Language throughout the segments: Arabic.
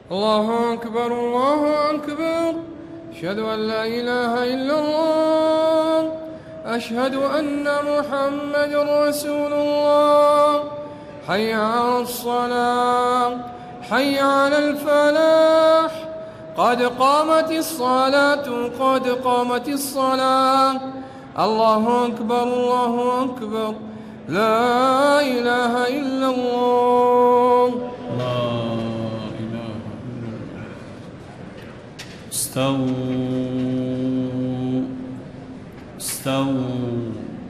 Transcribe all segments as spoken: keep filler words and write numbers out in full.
الله أكبر الله أكبر. أشهد أن لا إله إلا الله. أشهد أن محمد رسول الله. حي على الصلاة، حي على الفلاح. قد قامت الصلاة، قد قامت الصلاة. الله أكبر الله أكبر. لا إله إلا الله. لا إله إلا الله. استووا استووا.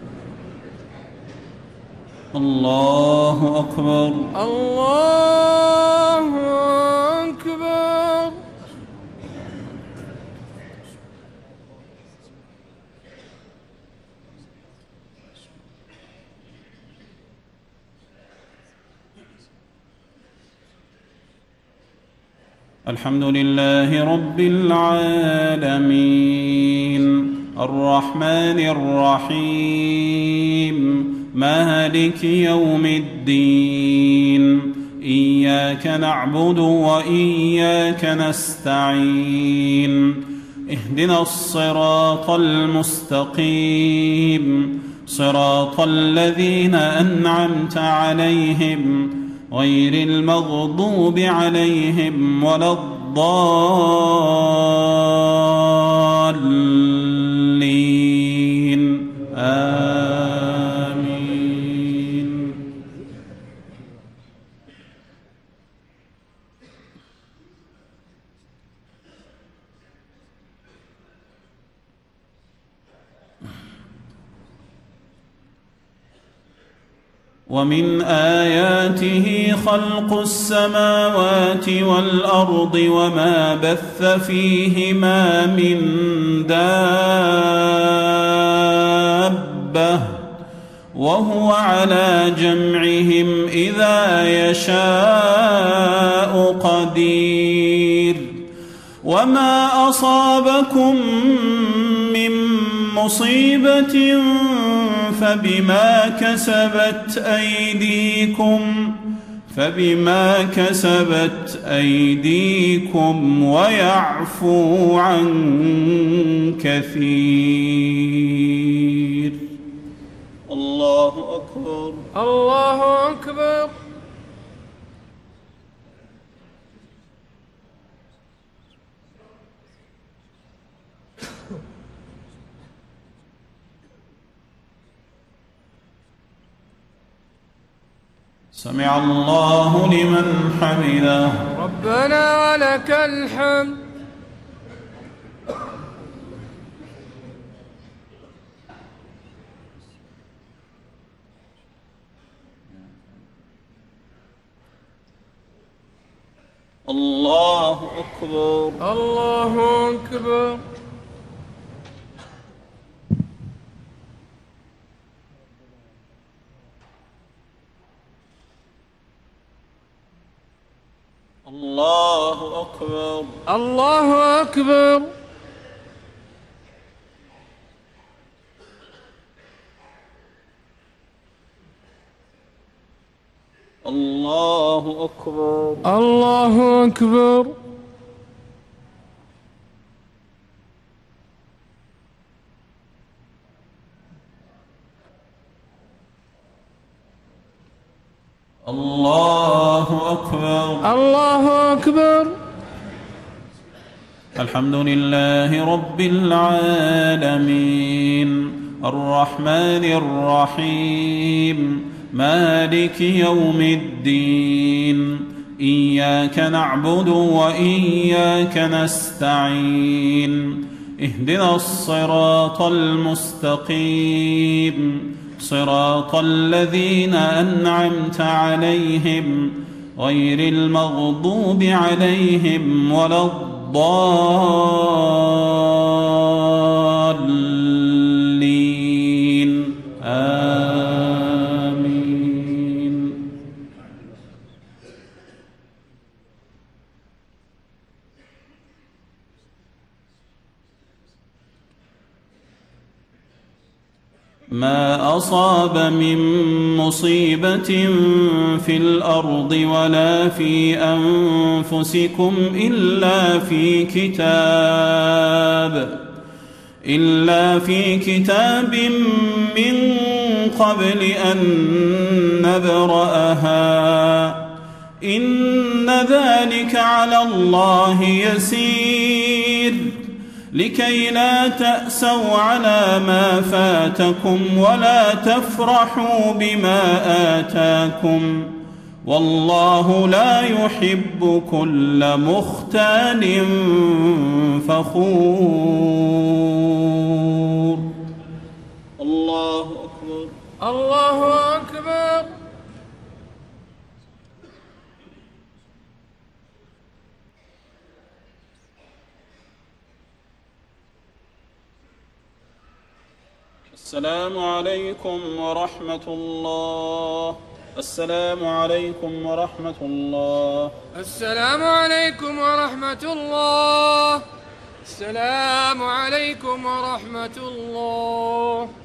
الله أكبر الله أكبر. الحمد لله رب العالمين الرحمن الرحيم مالك يوم الدين إياك نعبد وإياك نستعين اهدنا الصراط المستقيم صراط الذين أنعمت عليهم غير المغضوب عليهم ولا الضالين آمين. ومن آياته خلق السماوات والأرض وما بث فيهما من دابة وهو على جمعهم إذا يشاء قدير. وما أصابكم من مصيبة فبما كسبت أيديكم فبما كسبت أيديكم ويعفو عن كثير. الله أكبر الله أكبر. سمع الله لمن حمده. ربنا ولك الحمد. الله أكبر الله أكبر. الله أكبر الله أكبر. الله أكبر الله أكبر. الله أكبر الله أكبر. الحمد لله رب العالمين الرحمن الرحيم مالك يوم الدين إياك نعبد وإياك نستعين اهدنا الصراط المستقيم صراط الذين أنعمت عليهم غير المغضوب عليهم ولا الضالين آمين. ما أصاب من مصيبة في الأرض ولا في أنفسكم إلا في كتاب إلا في كتاب من قبل أن نبرأها إن ذلك على الله يسير لكي لا تأسوا على ما فاتكم ولا تفرحوا بما آتاكم والله لا يحب كل مختال فخور. الله أكبر. الله أكبر. السلام عليكم ورحمة الله. السلام عليكم ورحمة الله. السلام عليكم ورحمة الله. السلام عليكم ورحمة الله.